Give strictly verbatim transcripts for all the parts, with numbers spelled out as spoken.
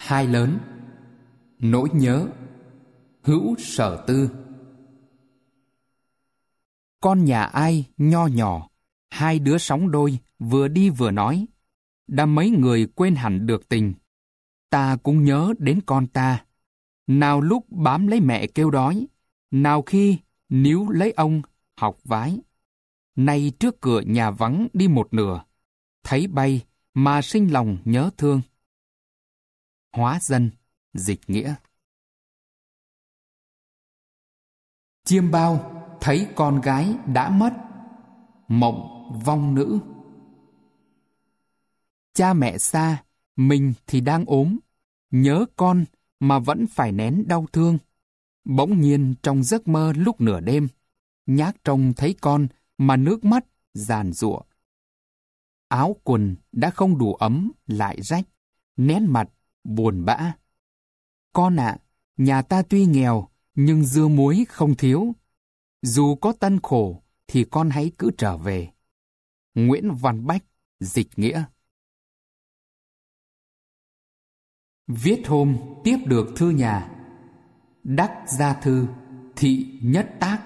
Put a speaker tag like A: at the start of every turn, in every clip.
A: Hai lớn. Nỗi nhớ. Hữu Sở Tư. Con nhà ai nho nhỏ, hai đứa sóng đôi vừa đi vừa nói. Đã mấy người quên hẳn được tình. Ta cũng nhớ đến con ta. Nào lúc bám lấy mẹ kêu đói, nào khi níu lấy ông học vái. Nay trước cửa nhà vắng đi một nửa, thấy bay mà sinh lòng nhớ thương. Hóa dân, dịch nghĩa. Chiêm bao thấy con gái đã mất, mộng vong nữ. Cha mẹ xa, mình thì đang ốm, nhớ con mà vẫn phải nén đau thương. Bỗng nhiên trong giấc mơ lúc nửa đêm, nhác trông thấy con mà nước mắt giàn giụa. Áo quần đã không đủ ấm lại rách, nét mặt buồn bã. Con ạ, nhà ta tuy nghèo nhưng dưa muối không thiếu. Dù có tân khổ thì con hãy cứ trở về. Nguyễn Văn Bách, dịch nghĩa. Viết hôm tiếp được thư nhà. Đắc gia thư, thị nhất tác.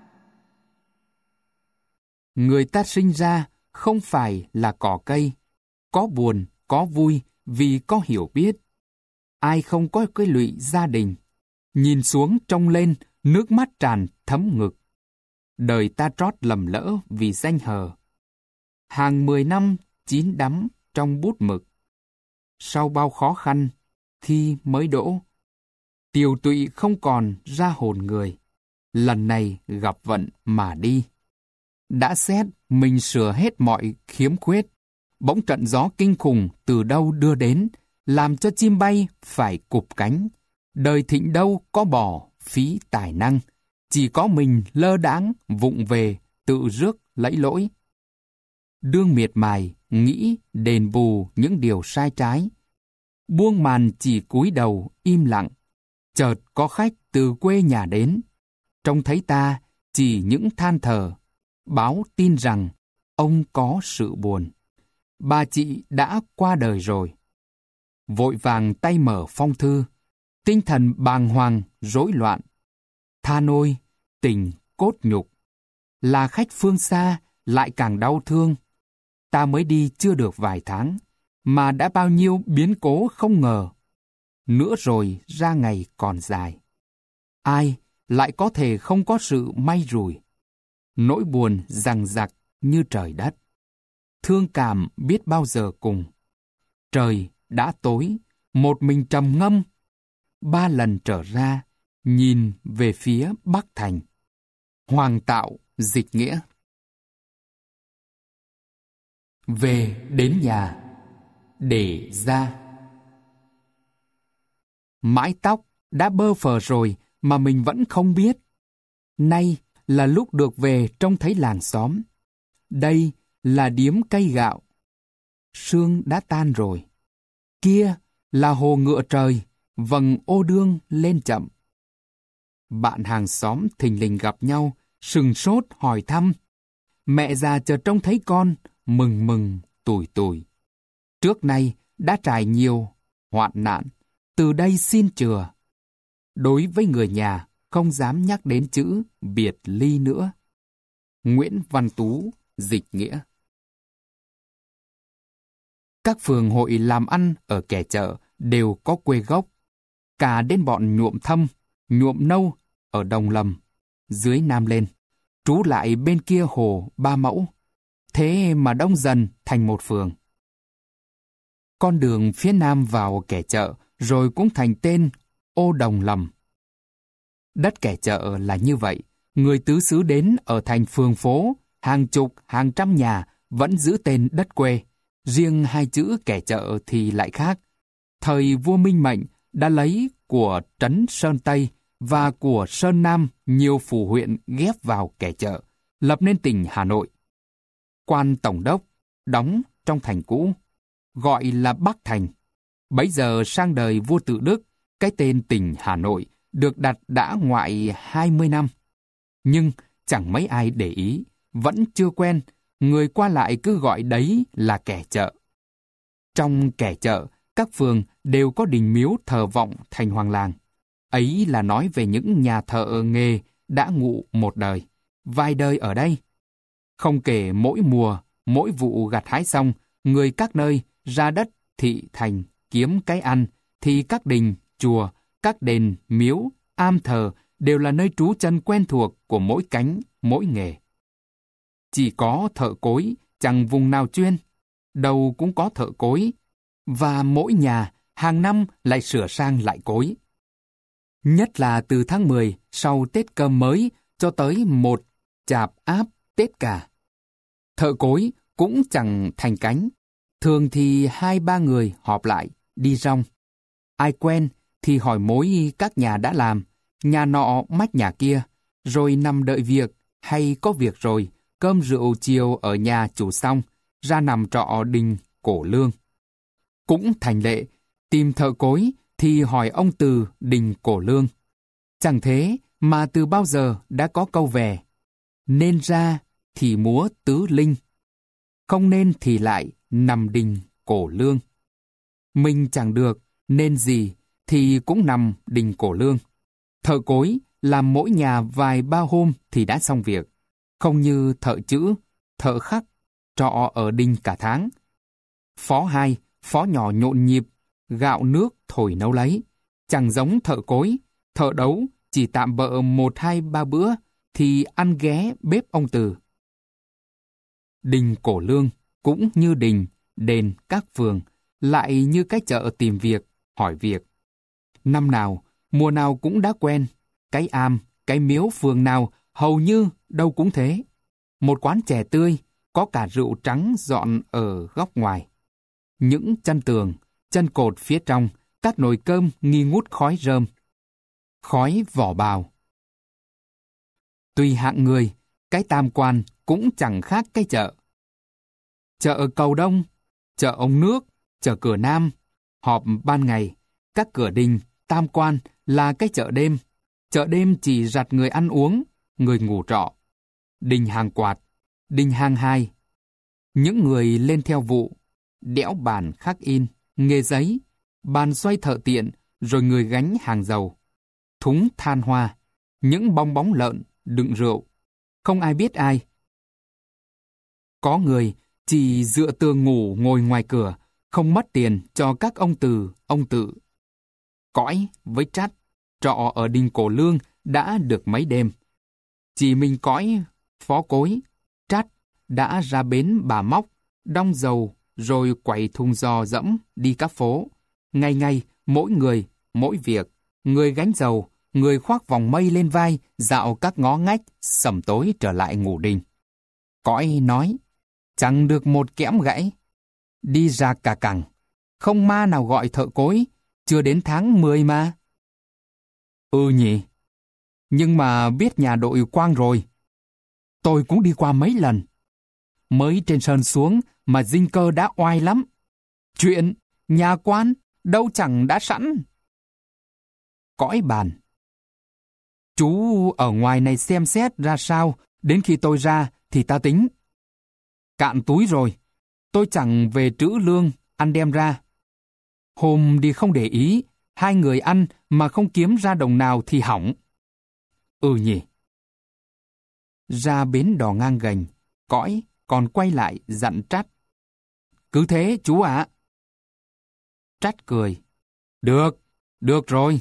A: Người ta sinh ra không phải là cỏ cây, có buồn, có vui vì có hiểu biết. Ai không có cái lụy gia đình, nhìn xuống trông lên, nước mắt tràn thấm ngực. Đời ta trót lầm lỡ vì danh hờ. Hàng mười năm chín đắm trong bút mực. Sau bao khó khăn, thi mới đỗ. Tiều tụy không còn ra hồn người. Lần này gặp vận mà đi. Đã xét mình sửa hết mọi khiếm khuyết. Bỗng trận gió kinh khủng từ đâu đưa đến, làm cho chim bay phải cụp cánh. Đời thịnh đâu có bỏ phí tài năng, chỉ có mình lơ đãng vụng về tự rước lẫy lỗi. Đương miệt mài nghĩ đền bù những điều sai trái, buông màn chỉ cúi đầu im lặng. Chợt có khách từ quê nhà đến, trông thấy ta chỉ những than thở, báo tin rằng ông có sự buồn. Bà chị đã qua đời rồi. Vội vàng tay mở phong thư, tinh thần bàng hoàng rối loạn. Than ôi, tình cốt nhục. Là khách phương xa lại càng đau thương. Ta mới đi chưa được vài tháng, mà đã bao nhiêu biến cố không ngờ. Nữa rồi ra ngày còn dài. Ai lại có thể không có sự may rủi. Nỗi buồn dằng dặc như trời đất. Thương cảm biết bao giờ cùng. Trời đã tối, một mình trầm ngâm. Ba lần trở ra, nhìn về phía Bắc Thành. Hoàng Tạo, dịch nghĩa. Về đến nhà, để ra. Mái tóc đã bơ phờ rồi mà mình vẫn không biết. Nay là lúc được về trông thấy làng xóm. Đây là điếm cây gạo. Sương đã tan rồi. Kia là hồ ngựa trời, vầng ô đương lên chậm. Bạn hàng xóm thình lình gặp nhau, sừng sốt hỏi thăm. Mẹ già chợt trông thấy con, mừng mừng, tủi tủi. Trước nay đã trải nhiều hoạn nạn, từ đây xin chừa. Đối với người nhà, không dám nhắc đến chữ biệt ly nữa. Nguyễn Văn Tú, dịch nghĩa. Các phường hội làm ăn ở Kẻ Chợ đều có quê gốc. Cả đến bọn nhuộm thâm, nhuộm nâu ở Đồng Lầm, dưới Nam lên, trú lại bên kia hồ Ba Mẫu. Thế mà đông dần thành một phường. Con đường phía nam vào Kẻ Chợ rồi cũng thành tên Ô Đồng Lầm. Đất Kẻ Chợ là như vậy. Người tứ xứ đến ở thành phường phố, hàng chục, hàng trăm nhà vẫn giữ tên đất quê. Riêng hai chữ Kẻ Chợ thì lại khác. Thời vua Minh Mệnh đã lấy của trấn Sơn Tây và của Sơn Nam nhiều phủ huyện ghép vào Kẻ Chợ, lập nên tỉnh Hà Nội. Quan tổng đốc đóng trong thành cũ, gọi là Bắc Thành. Bấy giờ sang đời vua Tự Đức, cái tên tỉnh Hà Nội được đặt đã ngoại hai mươi năm. Nhưng chẳng mấy ai để ý, vẫn chưa quen, người qua lại cứ gọi đấy là Kẻ Chợ. Trong Kẻ Chợ các phường đều có đình miếu thờ vọng thành hoàng làng. Ấy là nói về những nhà thợ nghề đã ngụ một đời, vài đời ở đây. Không kể mỗi mùa, mỗi vụ gặt hái xong, người các nơi ra đất thị thành kiếm cái ăn, thì các đình, chùa, các đền, miếu, am thờ đều là nơi trú chân quen thuộc của mỗi cánh, mỗi nghề. Chỉ có thợ cối, chẳng vùng nào chuyên, đâu cũng có thợ cối, và mỗi nhà hàng năm lại sửa sang lại cối. Nhất là từ tháng mười sau Tết Cơm Mới cho tới một Chạp Áp Tết Cả. Thợ cối cũng chẳng thành cánh, thường thì hai ba người họp lại, đi rong. Ai quen thì hỏi mối các nhà đã làm, nhà nọ mách nhà kia, rồi nằm đợi việc, hay có việc rồi, cơm rượu chiều ở nhà chủ xong, ra nằm trọ đình Cổ Lương. Cũng thành lệ, tìm thợ cối thì hỏi ông Từ đình Cổ Lương. Chẳng thế mà từ bao giờ đã có câu về, nên ra thì múa tứ linh, không nên thì lại nằm đình Cổ Lương. Mình chẳng được, nên gì thì cũng nằm đình Cổ Lương. Thợ cối làm mỗi nhà vài ba hôm thì đã xong việc, không như thợ chữ, thợ khắc, trọ ở đình cả tháng. Phó hai, phó nhỏ nhộn nhịp, gạo nước thổi nấu lấy. Chẳng giống thợ cối, thợ đấu chỉ tạm bợ một hai ba bữa thì ăn ghé bếp ông Từ. Đình Cổ Lương cũng như đình, đền, các phường, lại như cái chợ tìm việc, hỏi việc. Năm nào, mùa nào cũng đã quen, cái am, cái miếu phường nào hầu như đâu cũng thế. Một quán chè tươi, có cả rượu trắng dọn ở góc ngoài. Những chân tường, chân cột phía trong, các nồi cơm nghi ngút khói rơm. Khói vỏ bào. Tùy hạng người, cái tam quan cũng chẳng khác cái chợ. Chợ Cầu Đông, chợ Ông Nước, chợ Cửa Nam, họp ban ngày, các cửa đình, tam quan là cái chợ đêm. Chợ đêm chỉ rặt người ăn uống, người ngủ trọ. Đình hàng quạt, đình hàng hai. Những người lên theo vụ, đẽo bàn khắc in, nghề giấy, bàn xoay thợ tiện, rồi người gánh hàng dầu. Thúng than hoa, những bong bóng lợn, đựng rượu. Không ai biết ai. Có người chỉ dựa tường ngủ ngồi ngoài cửa, không mất tiền cho các ông Từ, ông Tự. Cõi với Trát, trọ ở đình Cổ Lương đã được mấy đêm. Chỉ mình Cõi, phó cối, Trát đã ra bến Bà Móc, đong dầu, rồi quẩy thùng giò dẫm đi các phố. Ngày ngày, mỗi người, mỗi việc, người gánh dầu, người khoác vòng mây lên vai, dạo các ngõ ngách, sẩm tối trở lại ngủ đình. Cõi nói, chẳng được một kẽm gãy. Đi ra cả cẳng, không ma nào gọi thợ cối, chưa đến tháng mười mà. Ừ nhỉ, nhưng mà biết nhà đội Quang rồi. Tôi cũng đi qua mấy lần. Mới trên sơn xuống mà dinh cơ đã oai lắm. Chuyện, nhà quan, đâu chẳng đã sẵn. Cõi bàn. Chú ở ngoài này xem xét ra sao, đến khi tôi ra thì ta tính. Cạn túi rồi, tôi chẳng về trữ lương, ăn đem ra. Hôm đi không để ý, hai người ăn mà không kiếm ra đồng nào thì hỏng. Ừ nhỉ. Ra bến đò ngang gành, Cõi còn quay lại dặn Trát. Cứ thế chú ạ. Trát cười. Được, được rồi.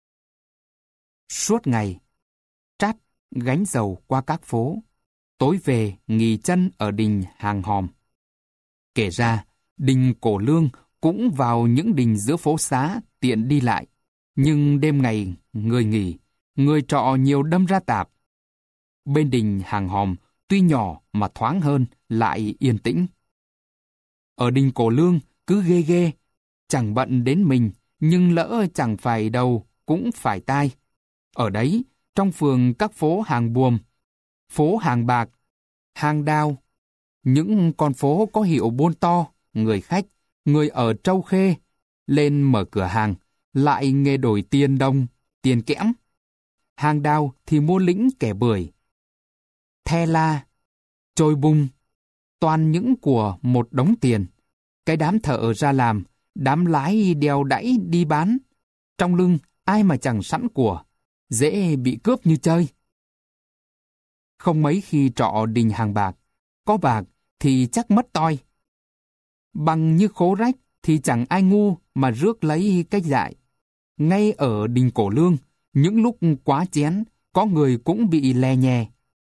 A: Suốt ngày, Trát gánh dầu qua các phố, tối về nghỉ chân ở đình Hàng Hòm. Kể ra, đình Cổ Lương cũng vào những đình giữa phố xá tiện đi lại, nhưng đêm ngày người nghỉ, người trọ nhiều đâm ra tạp. Bên đình Hàng Hòm tuy nhỏ mà thoáng hơn, lại yên tĩnh. Ở đình Cổ Lương cứ ghê ghê, chẳng bận đến mình, nhưng lỡ chẳng phải đầu cũng phải tai. Ở đấy, trong phường các phố Hàng Buồm, phố Hàng Bạc, Hàng Đao, những con phố có hiệu buôn to, người khách, người ở trâu khê, lên mở cửa hàng, lại nghề đổi tiền đồng, tiền kẽm. Hàng Đao thì mua lĩnh kẻ bưởi. The la, trôi bung, toàn những của một đống tiền. Cái đám thợ ra làm, đám lái đèo đãy đi bán. Trong lưng ai mà chẳng sẵn của, dễ bị cướp như chơi. Không mấy khi trọ đình hàng bạc, có bạc thì chắc mất toi. Bằng như khố rách thì chẳng ai ngu mà rước lấy cách dại. Ngay ở đình Cổ Lương, những lúc quá chén, có người cũng bị lè nhè.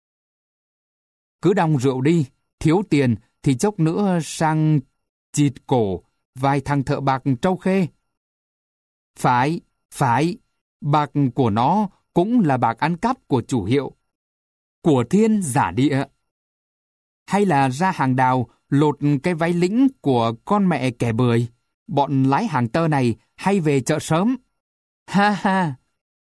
A: Cứ đong rượu đi, thiếu tiền thì chốc nữa sang chịt cổ vài thằng thợ bạc Trâu Khê. Phải, phải, bạc của nó cũng là bạc ăn cắp của chủ hiệu. Của thiên giả địa. Hay là ra hàng đào lột cái váy lĩnh của con mẹ kẻ bưởi. Bọn lái hàng tơ này hay về chợ sớm. Ha ha!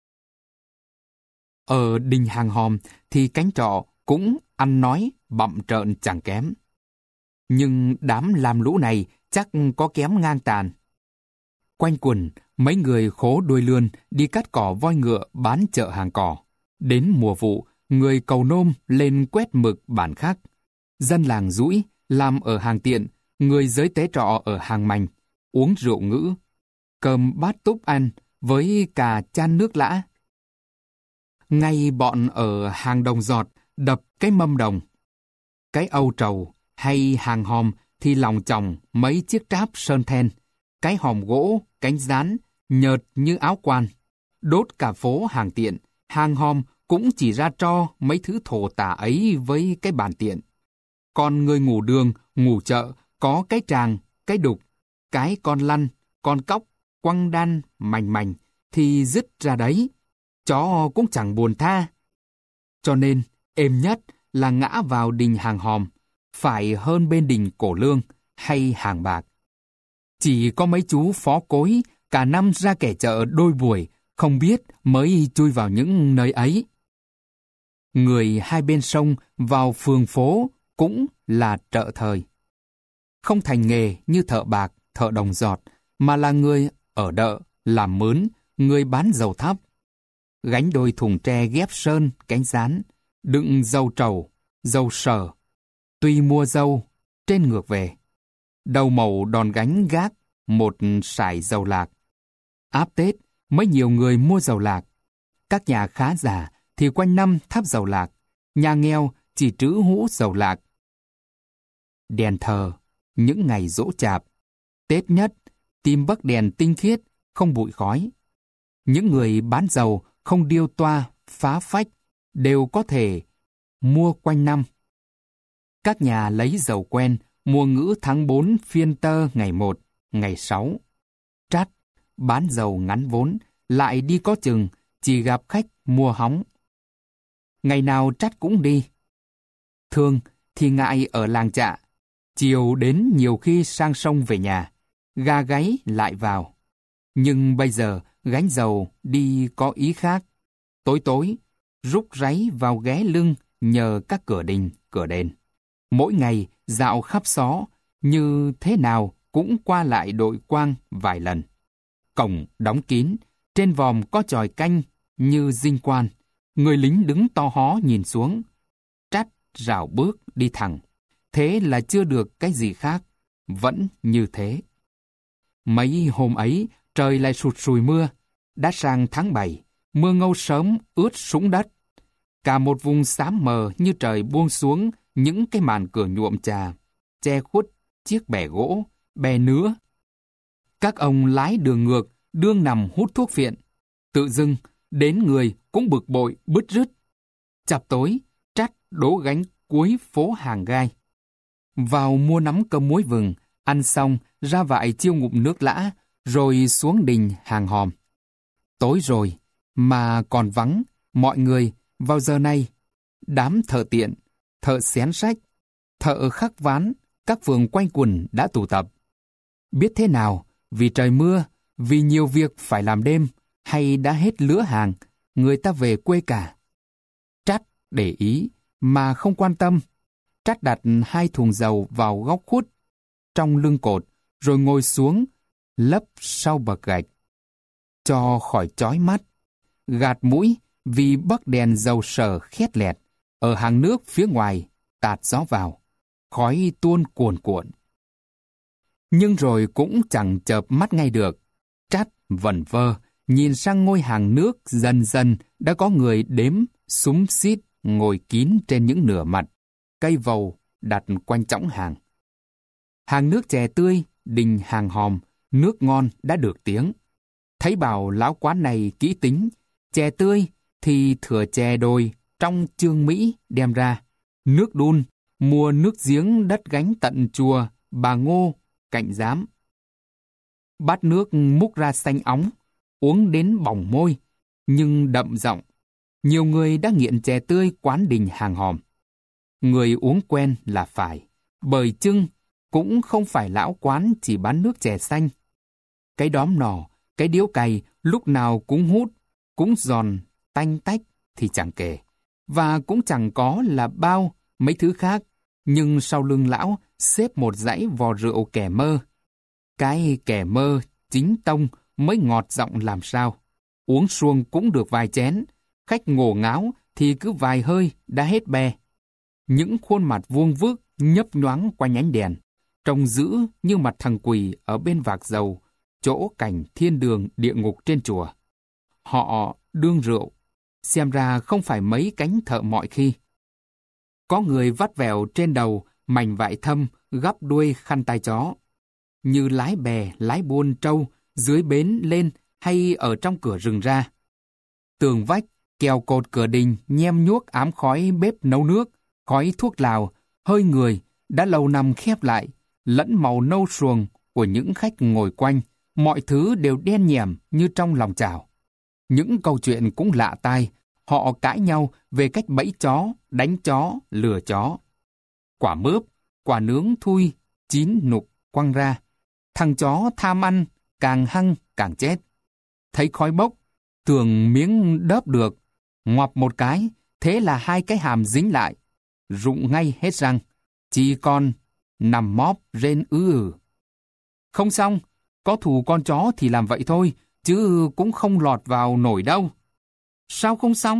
A: Ở đình Hàng Hòm thì cánh trọ cũng ăn nói bặm trợn chẳng kém. Nhưng đám làm lũ này chắc có kém ngang tàn. Quanh quần, mấy người khố đuôi lươn đi cắt cỏ voi ngựa bán chợ hàng cỏ. Đến mùa vụ, người cầu nôm lên quét mực bản khắc. Dân làng rũi, làm ở hàng tiện, người giới tế trọ ở hàng mành, uống rượu ngữ, cơm bát túp ăn với cả chan nước lã. Ngay bọn ở hàng đồng giọt đập cái mâm đồng. Cái âu trầu hay hàng hòm thì lòng chòng mấy chiếc tráp sơn then, cái hòm gỗ, cánh rán, nhợt như áo quan. Đốt cả phố hàng tiện, hàng hòm cũng chỉ ra tro mấy thứ thổ tả ấy với cái bàn tiện. Còn người ngủ đường, ngủ chợ, có cái tràng, cái đục, cái con lăn, con cóc, quăng đan, mành mành, thì dứt ra đấy. Chó cũng chẳng buồn tha. Cho nên, êm nhất là ngã vào đình Hàng Hòm, phải hơn bên đình Cổ Lương hay hàng bạc. Chỉ có mấy chú phó cối, cả năm ra kẻ chợ đôi buổi, không biết mới chui vào những nơi ấy. Người hai bên sông vào phường phố cũng là trợ thời. Không thành nghề như thợ bạc, thợ đồng giọt, mà là người ở đợ, làm mướn, người bán dầu thắp. Gánh đôi thùng tre ghép sơn, cánh rán, đựng dầu trầu, dầu sở. Tuy mua dâu, trên ngược về. Đầu mẩu đòn gánh gác, một sải dầu lạc. Áp Tết, mới nhiều người mua dầu lạc. Các nhà khá giả thì quanh năm thắp dầu lạc, nhà nghèo chỉ trữ hũ dầu lạc. Đèn thờ, những ngày giỗ chạp, Tết nhất, tìm bấc đèn tinh khiết, không bụi khói. Những người bán dầu không điêu toa, phá phách, đều có thể mua quanh năm. Các nhà lấy dầu quen, mua ngữ tháng bốn phiên tơ ngày một, ngày sáu. Trát, bán dầu ngắn vốn, lại đi có chừng, chỉ gặp khách mua hóng. Ngày nào Trát cũng đi. Thường thì ngại ở làng Chạ, chiều đến nhiều khi sang sông về nhà, gà gáy lại vào. Nhưng bây giờ gánh dầu đi có ý khác. Tối tối, rúc ráy vào ghé lưng nhờ các cửa đình, cửa đền. Mỗi ngày dạo khắp xó, như thế nào cũng qua lại đội quang vài lần. Cổng đóng kín, trên vòm có chòi canh như dinh quan. Người lính đứng to hó nhìn xuống. Trát rảo bước đi thẳng. Thế là chưa được cái gì khác, vẫn như thế. Mấy hôm ấy, trời lại sụt sùi mưa. Đã sang tháng bảy, mưa ngâu sớm ướt sũng đất. Cả một vùng xám mờ như trời buông xuống những cái màn cửa nhuộm trà, che khuất chiếc bè gỗ, bè nứa. Các ông lái đường ngược, đương nằm hút thuốc phiện. Tự dưng, đến người cũng bực bội, bứt rứt. Chập tối, Trát đổ gánh cuối phố Hàng Gai. Vào mua nắm cơm muối vừng, ăn xong ra vại chiêu ngụm nước lã, rồi xuống đình Hàng Hòm. Tối rồi, mà còn vắng, mọi người vào giờ này, đám thợ tiện, thợ xén sách, thợ khắc ván, các phường quanh quần đã tụ tập. Biết thế nào, vì trời mưa, vì nhiều việc phải làm đêm, hay đã hết lứa hàng, người ta về quê cả. Trát để ý, mà không quan tâm. Trát đặt hai thùng dầu vào góc khuất, trong lưng cột, rồi ngồi xuống, lấp sau bậc gạch. Cho khỏi chói mắt, gạt mũi vì bấc đèn dầu sở khét lẹt, ở hàng nước phía ngoài, tạt gió vào, khói tuôn cuồn cuộn. Nhưng rồi cũng chẳng chợp mắt ngay được. Trát vẩn vơ, nhìn sang ngôi hàng nước dần dần đã có người đếm, xúm xít, ngồi kín trên những nửa mặt. Cây vầu đặt quanh chõng hàng. Hàng nước chè tươi, đình hàng hòm, nước ngon đã được tiếng. Thấy bảo lão quán này kỹ tính, chè tươi thì thừa chè đồi trong Chương Mỹ đem ra. Nước đun, mua nước giếng đất gánh tận chùa, bà Ngô, cạnh giám. Bát nước múc ra xanh óng, uống đến bỏng môi, nhưng đậm giọng. Nhiều người đã nghiện chè tươi quán đình hàng hòm. Người uống quen là phải, bởi chưng cũng không phải lão quán chỉ bán nước chè xanh. Cái đóm nò, cái điếu cày lúc nào cũng hút, cũng giòn, tanh tách thì chẳng kể. Và cũng chẳng có là bao mấy thứ khác, nhưng sau lưng lão xếp một dãy vò rượu kẻ mơ. Cái kẻ mơ chính tông mới ngọt giọng làm sao. Uống suông cũng được vài chén, khách ngổ ngáo thì cứ vài hơi đã hết bè. Những khuôn mặt vuông vức nhấp nhoáng qua nhánh đèn, trông dữ như mặt thằng quỷ ở bên vạc dầu, chỗ cảnh thiên đường địa ngục trên chùa. Họ đương rượu, xem ra không phải mấy cánh thợ mọi khi. Có người vắt vẻo trên đầu mảnh vải thâm gắp đuôi khăn tai chó. Như lái bè, lái buôn trâu, dưới bến lên hay ở trong cửa rừng ra. Tường vách, kèo cột cửa đình nhem nhuốc ám khói bếp nấu nước, khói thuốc lào, hơi người đã lâu năm khép lại, lẫn màu nâu suồng của những khách ngồi quanh, mọi thứ đều đen nhẻm như trong lòng chảo. Những câu chuyện cũng lạ tai, họ cãi nhau về cách bẫy chó, đánh chó, lừa chó. Quả mướp, quả nướng thui, chín nục, quăng ra. Thằng chó tham ăn, càng hăng càng chết. Thấy khói bốc, tưởng miếng đớp được, ngoặp một cái, thế là hai cái hàm dính lại, rụng ngay hết răng, chỉ còn nằm móp rên ư ử. Không xong, có thù con chó thì làm vậy thôi, chứ cũng không lọt vào nổi đâu. Sao không xong?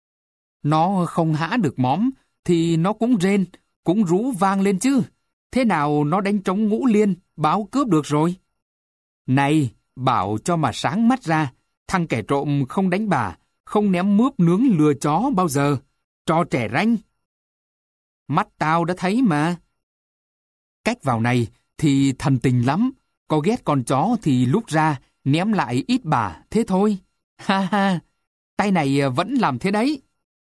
A: Nó không hã được móm, thì nó cũng rên, cũng rú vang lên chứ. Thế nào nó đánh trống ngũ liên, báo cướp được rồi? Này, bảo cho mà sáng mắt ra, thằng kẻ trộm không đánh bà, không ném mướp nướng lừa chó bao giờ, trò trẻ ranh. Mắt tao đã thấy mà. Cách vào này thì thần tình lắm, có ghét con chó thì lúc ra ném lại ít bà, thế thôi. Ha ha, tay này vẫn làm thế đấy.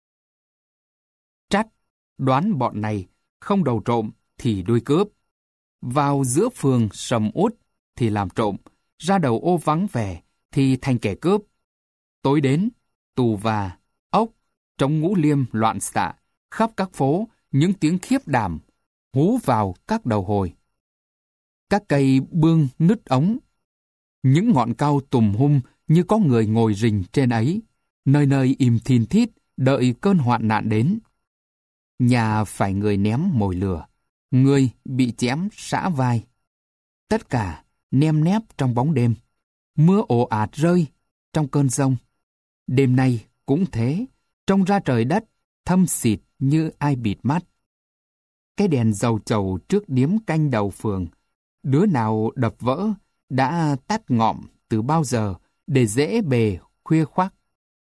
A: Trát đoán bọn này không đầu trộm thì đuôi cướp. Vào giữa phường sầm uất thì làm trộm, ra đầu ô vắng vẻ thì thành kẻ cướp. Tối đến, tù và, ốc, trống ngũ liêm loạn xạ, khắp các phố, những tiếng khiếp đảm, hú vào các đầu hồi. Các cây bương nứt ống, những ngọn cao tùm hum như có người ngồi rình trên ấy, nơi nơi im thin thít, đợi cơn hoạn nạn đến. Nhà phải người ném mồi lửa, người bị chém xả vai. Tất cả nem nép trong bóng đêm, mưa ồ ạt rơi trong cơn giông. Đêm nay cũng thế, trông ra trời đất thâm xịt như ai bịt mắt. Cái đèn dầu trầu trước điếm canh đầu phường, đứa nào đập vỡ đã tắt ngọn từ bao giờ để dễ bề khuya khoác.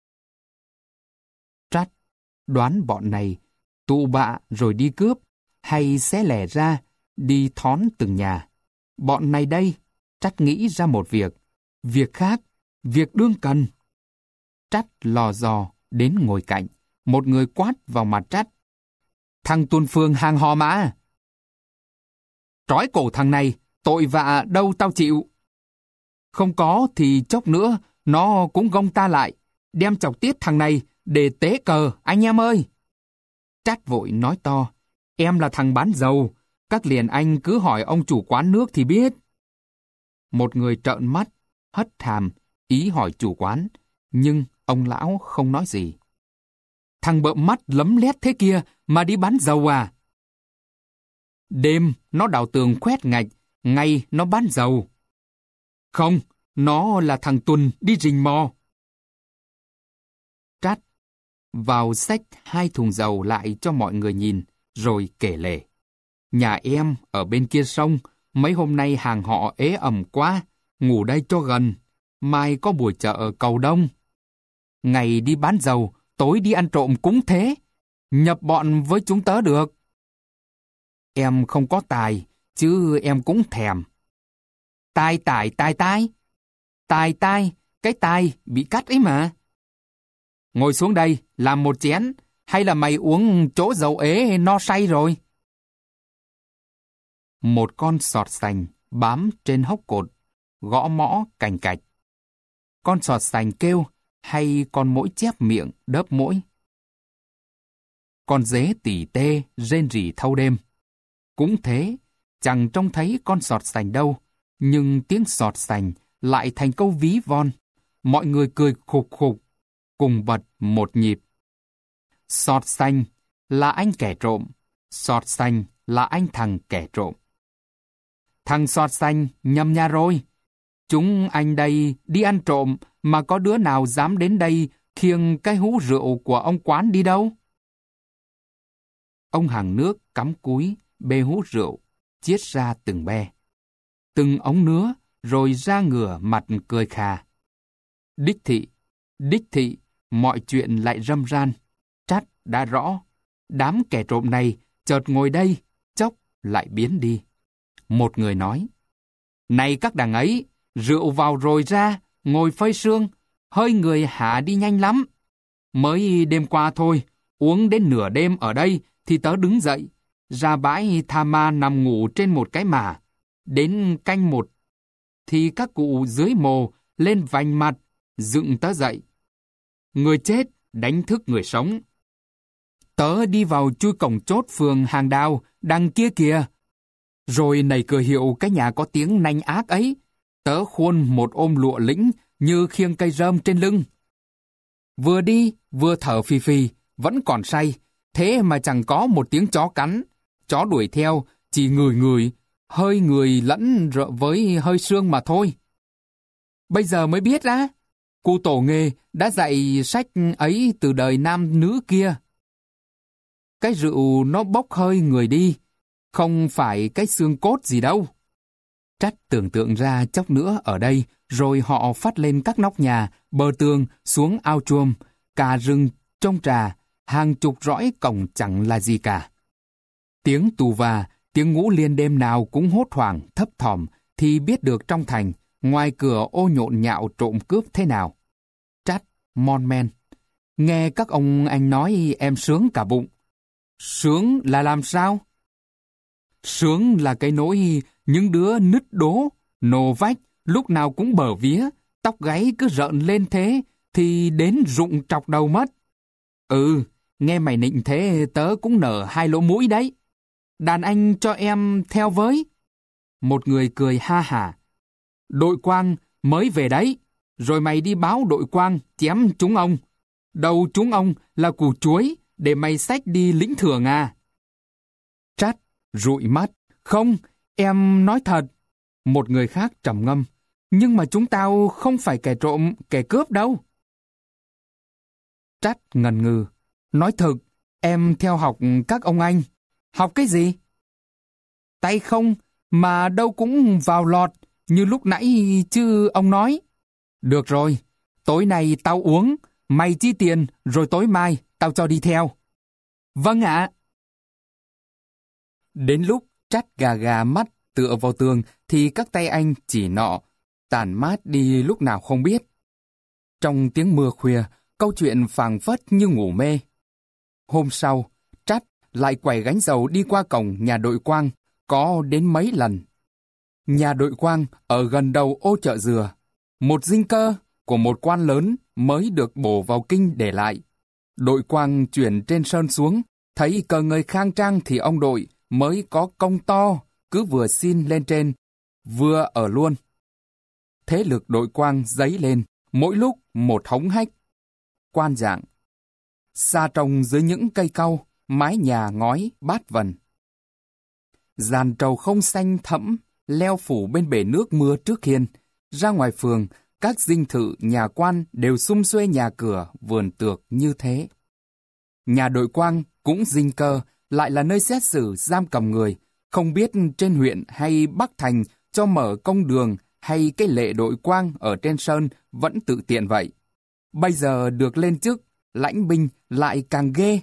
A: Trát đoán bọn này tụ bạ rồi đi cướp, hay xé lẻ ra đi thón từng nhà. Bọn này đây, Trát nghĩ ra một việc, việc khác, việc đương cần. Trát lò dò đến ngồi cạnh, một người quát vào mặt Trát. Thằng tuần phường hàng hò mà. Trói cổ thằng này, tội vạ đâu tao chịu. Không có thì chốc nữa, nó cũng gông ta lại, đem chọc tiết thằng này để tế cờ, anh em ơi. Trát vội nói to, em là thằng bán dầu, các liền anh cứ hỏi ông chủ quán nước thì biết. Một người trợn mắt, hất hàm, ý hỏi chủ quán, nhưng ông lão không nói gì. Thằng bợm mắt lấm lét thế kia mà đi bán dầu à? Đêm nó đào tường khoét ngạch, ngày nó bán dầu. Không, nó là thằng Tuần đi rình mò. Trát vào xách hai thùng dầu lại cho mọi người nhìn, rồi kể lể. Nhà em ở bên kia sông, mấy hôm nay hàng họ ế ẩm quá, ngủ đây cho gần, mai có buổi chợ cầu đông. Ngày đi bán dầu, tối đi ăn trộm cũng thế, nhập bọn với chúng tớ được. Em không có tài, chứ em cũng thèm. Tai tài tai tai. Tài tai, cái tai bị cắt ấy mà. Ngồi xuống đây, làm một chén, hay là mày uống chỗ dầu ế no say rồi? Một con sọt sành bám trên hốc cột, gõ mõ cành cạch. Con sọt sành kêu, hay con muỗi chép miệng đớp muỗi. Con dế tỉ tê rên rỉ thâu đêm. Cũng thế, chẳng trông thấy con sọt sành đâu, nhưng tiếng sọt sành lại thành câu ví von. Mọi người cười khục khục, cùng bật một nhịp. Sọt sành là anh kẻ trộm, sọt sành là anh thằng kẻ trộm. Thằng sọt sành nhầm nhà rồi. Chúng anh đây đi ăn trộm mà có đứa nào dám đến đây khiêng cái hũ rượu của ông quán đi đâu? Ông hàng nước cắm cúi bê hũ rượu, chiết ra từng be, từng ống nứa, rồi ra ngửa mặt cười khà. Đích thị, đích thị, mọi chuyện lại râm ran. Trát đã rõ, đám kẻ trộm này chợt ngồi đây, chốc lại biến đi. Một người nói, này các đằng ấy, rượu vào rồi ra, ngồi phơi sương, hơi người hạ đi nhanh lắm. Mới đêm qua thôi, uống đến nửa đêm ở đây thì tớ đứng dậy, ra bãi Tha Ma nằm ngủ trên một cái mả. Đến canh một, thì các cụ dưới mồ lên vành mặt, dựng tớ dậy. Người chết đánh thức người sống. Tớ đi vào chui cổng chốt phường Hàng Đào, đằng kia kìa. Rồi nảy cửa hiệu cái nhà có tiếng nanh ác ấy, tớ khuôn một ôm lụa lĩnh như khiêng cây rơm trên lưng. Vừa đi, vừa thở phì phì, vẫn còn say, thế mà chẳng có một tiếng chó cắn. Chó đuổi theo, chỉ ngửi ngửi, hơi người lẫn rợ với hơi xương mà thôi. Bây giờ mới biết á, cụ tổ nghề đã dạy sách ấy từ đời nam nữ kia. Cái rượu nó bốc hơi người đi, không phải cái xương cốt gì đâu. Trát tưởng tượng ra chốc nữa ở đây, rồi họ phát lên các nóc nhà, bờ tường, xuống ao chuông, cả rừng trông trà, hàng chục rõi cổng chẳng là gì cả. Tiếng tù và, tiếng ngũ liên đêm nào cũng hốt hoảng, thấp thỏm, thì biết được trong thành, ngoài cửa ô nhộn nhạo trộm cướp thế nào. Trát, mon men. Nghe các ông anh nói em sướng cả bụng. Sướng là làm sao? Sướng là cái nỗi những đứa nứt đố, nổ vách, lúc nào cũng bở vía, tóc gáy cứ rợn lên thế, thì đến rụng trọc đầu mất. Ừ, nghe mày nịnh thế tớ cũng nở hai lỗ mũi đấy. Đàn anh cho em theo với. Một người cười ha hả. Đội quang mới về đấy, rồi mày đi báo đội quang chém chúng ông. Đầu chúng ông là củ chuối, để mày xách đi lĩnh thưởng à. Trát rụi mắt. Không, em nói thật. Một người khác trầm ngâm. Nhưng mà chúng tao không phải kẻ trộm, kẻ cướp đâu. Trát ngần ngừ. Nói thực, em theo học các ông anh. Học cái gì? Tay không, mà đâu cũng vào lọt, như lúc nãy chứ ông nói. Được rồi, tối nay tao uống, mày chi tiền, rồi tối mai tao cho đi theo. Vâng ạ. Đến lúc Trát gà gà mắt tựa vào tường, thì các tay anh chỉ nọ, tàn mát đi lúc nào không biết. Trong tiếng mưa khuya, câu chuyện phảng phất như ngủ mê. Hôm sau, Trát lại quẩy gánh dầu đi qua cổng nhà đội quang, có đến mấy lần. Nhà đội quang ở gần đầu ô chợ dừa, một dinh cơ của một quan lớn mới được bổ vào kinh để lại. Đội quang chuyển trên sơn xuống, thấy cờ người khang trang thì ông đội mới có công to, cứ vừa xin lên trên, vừa ở luôn. Thế lực đội quang dấy lên, mỗi lúc một hống hách. Quan dạng, xa trồng dưới những cây cau, mái nhà ngói bát vần. Giàn trầu không xanh thẫm, leo phủ bên bể nước mưa trước hiên. Ra ngoài phường, các dinh thự, nhà quan đều sum xuê nhà cửa, vườn tược như thế. Nhà đội quang cũng dinh cơ, lại là nơi xét xử giam cầm người, Không biết trên huyện hay Bắc Thành cho mở công đường hay cái lệ đội quang ở trên sơn vẫn tự tiện vậy. Bây giờ được lên chức, lãnh binh lại càng ghê.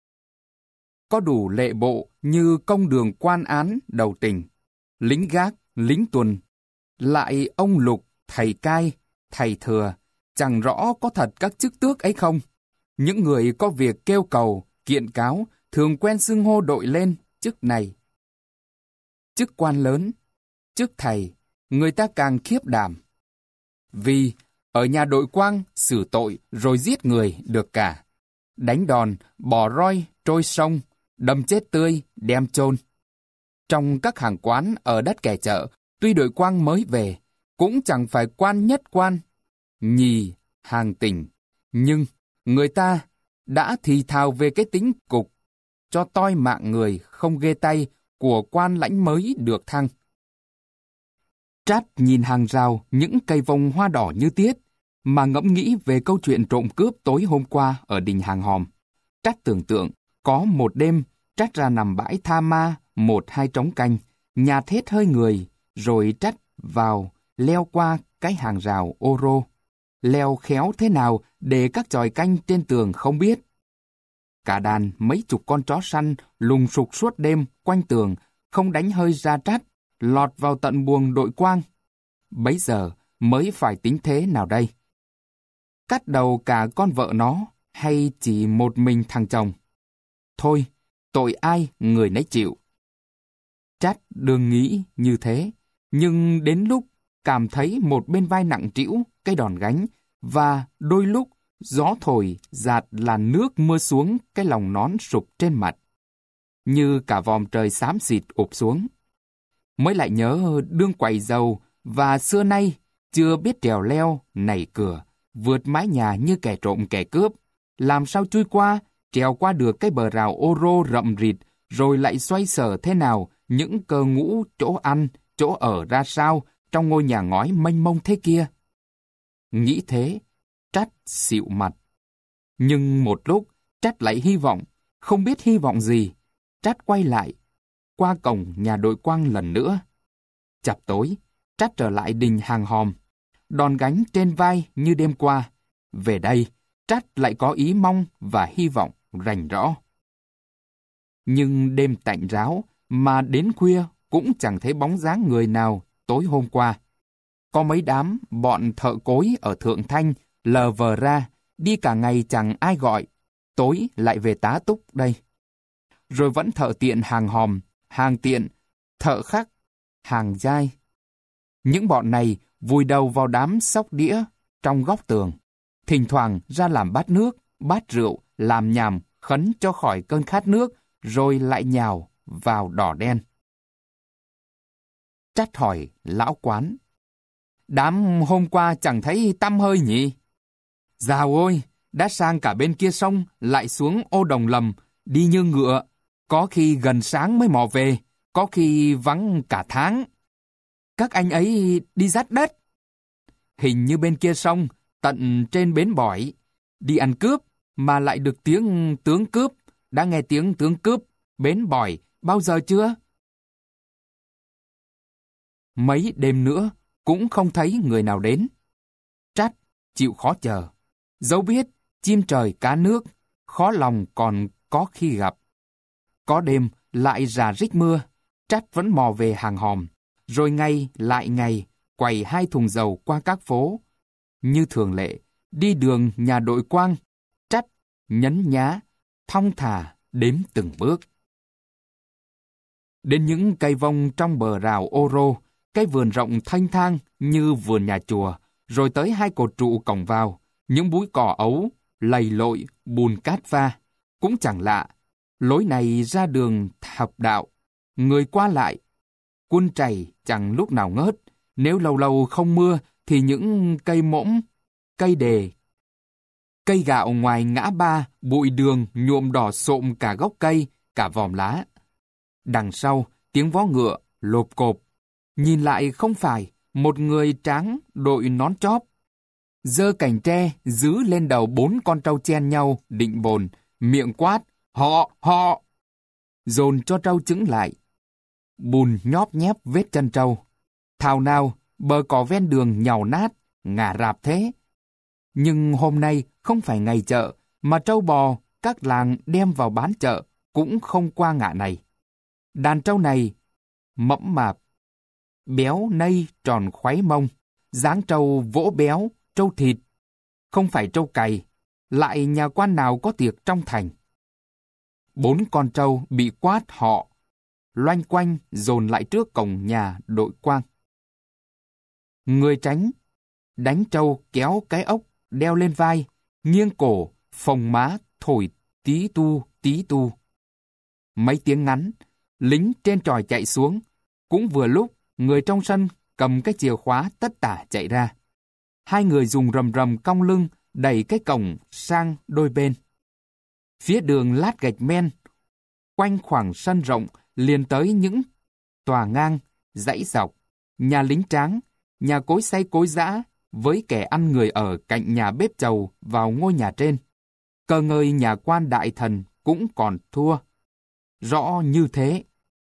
A: Có đủ lệ bộ như công đường quan án đầu tỉnh, lính gác, lính tuần, lại ông lục, thầy cai, thầy thừa, chẳng rõ có thật các chức tước ấy không. Những người có việc kêu cầu, kiện cáo, thường quen xưng hô đội lên chức này. Chức quan lớn, chức thầy, người ta càng khiếp đảm. Vì ở nhà đội quang xử tội rồi giết người được cả. Đánh đòn, bỏ roi, trôi sông, đâm chết tươi, đem chôn. Trong các hàng quán ở đất kẻ chợ, tuy đội quang mới về, cũng chẳng phải quan nhất quan, nhì, hàng tỉnh. Nhưng người ta đã thì thào về cái tính cục, cho toi mạng người không ghê tay của quan lãnh mới được thăng. Trát nhìn hàng rào những cây vông hoa đỏ như tiết, mà ngẫm nghĩ về câu chuyện trộm cướp tối hôm qua ở đình Hàng Hòm. Trát tưởng tượng, có một đêm, Trát ra nằm bãi tha ma, một hai trống canh, nhạt hết hơi người, rồi Trát vào, leo qua cái hàng rào ô rô. Leo khéo thế nào để các chòi canh trên tường không biết. Cả đàn mấy chục con chó săn lùng sục suốt đêm quanh tường, không đánh hơi ra Trát, lọt vào tận buồng đội quang. Bấy giờ mới phải tính thế nào đây? Cắt đầu cả con vợ nó, hay chỉ một mình thằng chồng? Thôi, tội ai người nấy chịu. Trát đừng nghĩ như thế, nhưng đến lúc cảm thấy một bên vai nặng trĩu cái đòn gánh, và đôi lúc gió thổi dạt làn nước mưa xuống cái lòng nón sụp trên mặt, như cả vòm trời xám xịt ụp xuống. Mới lại nhớ đương quầy dầu, và xưa nay chưa biết trèo leo, nảy cửa, vượt mái nhà như kẻ trộm kẻ cướp. Làm sao chui qua, trèo qua được cái bờ rào ô rô rậm rịt, rồi lại xoay sở thế nào những cơ ngũ chỗ ăn, chỗ ở ra sao trong ngôi nhà ngói mênh mông thế kia. Nghĩ thế, Trát xịu mặt. Nhưng một lúc, Trát lại hy vọng, không biết hy vọng gì. Trát quay lại, qua cổng nhà đội quang lần nữa. Chập tối, Trát trở lại đình Hàng Hòm, đòn gánh trên vai như đêm qua. Về đây, Trát lại có ý mong và hy vọng rành rõ. Nhưng đêm tạnh ráo, mà đến khuya cũng chẳng thấy bóng dáng người nào tối hôm qua. Có mấy đám bọn thợ cối ở Thượng Thanh lờ vờ ra, đi cả ngày chẳng ai gọi, tối lại về tá túc đây. Rồi vẫn thợ tiện Hàng Hòm, hàng tiện, thợ khắc, hàng dai. Những bọn này vùi đầu vào đám xóc đĩa trong góc tường, thỉnh thoảng ra làm bát nước, bát rượu, làm nhảm, khấn cho khỏi cơn khát nước, rồi lại nhào vào đỏ đen. Trát hỏi lão quán: Đám hôm qua chẳng thấy tăm hơi nhỉ? Dào ôi, đã sang cả bên kia sông, lại xuống ô đồng lầm, đi như ngựa. Có khi gần sáng mới mò về, có khi vắng cả tháng. Các anh ấy đi dắt đất. Hình như bên kia sông, tận trên bến bỏi, đi ăn cướp, mà lại được tiếng tướng cướp. Đã nghe tiếng tướng cướp, bến bỏi, bao giờ chưa? Mấy đêm nữa, cũng không thấy người nào đến. Trát chịu khó chờ. Dẫu biết, chim trời cá nước, khó lòng còn có khi gặp. Có đêm lại rà rích mưa, Trát vẫn mò về Hàng Hòm, rồi ngày lại ngày quầy hai thùng dầu qua các phố. Như thường lệ, đi đường nhà đội quang, Trát nhấn nhá, thong thả đếm từng bước. Đến những cây vông trong bờ rào ô rô, cái vườn rộng thanh thang như vườn nhà chùa, rồi tới hai cột trụ cổng vào, những búi cỏ ấu, lầy lội, bùn cát va. Cũng chẳng lạ, lối này ra đường hợp đạo, người qua lại. Quân trày chẳng lúc nào ngớt, nếu lâu lâu không mưa thì những cây mỗm, cây đề, cây gạo ngoài ngã ba, bụi đường nhuộm đỏ xộm cả gốc cây, cả vòm lá. Đằng sau, tiếng vó ngựa, lộp cộp. Nhìn lại không phải, một người tráng đội nón chóp, giơ cành tre giữ lên đầu bốn con trâu chen nhau, định bồn, miệng quát, họ, họ, dồn cho trâu chững lại. bùn nhóp nhép vết chân trâu. Thảo nào bờ cỏ ven đường nhàu nát, ngả rạp thế. Nhưng hôm nay không phải ngày chợ, mà trâu bò các làng đem vào bán chợ cũng không qua ngả này. Đàn trâu này mẫm mạp, béo nây tròn khoái mông, dáng trâu vỗ béo, trâu thịt, không phải trâu cày, lại nhà quan nào có tiệc trong thành. Bốn con trâu bị quát họ, loanh quanh dồn lại trước cổng nhà đội quang. Người tránh, đánh trâu kéo cái ốc, đeo lên vai, nghiêng cổ, phồng má, thổi tí tu, tí tu. Mấy tiếng ngắn, lính trên chòi chạy xuống, cũng vừa lúc người trong sân cầm cái chìa khóa tất tả chạy ra. Hai người dùng rầm rầm cong lưng đẩy cái cổng sang đôi bên. Phía đường lát gạch men, quanh khoảng sân rộng liền tới những tòa ngang, dãy dọc, nhà lính tráng, nhà cối xay cối giã với kẻ ăn người ở cạnh nhà bếp chầu vào ngôi nhà trên. Cờ ngơi nhà quan đại thần cũng còn thua. Rõ như thế.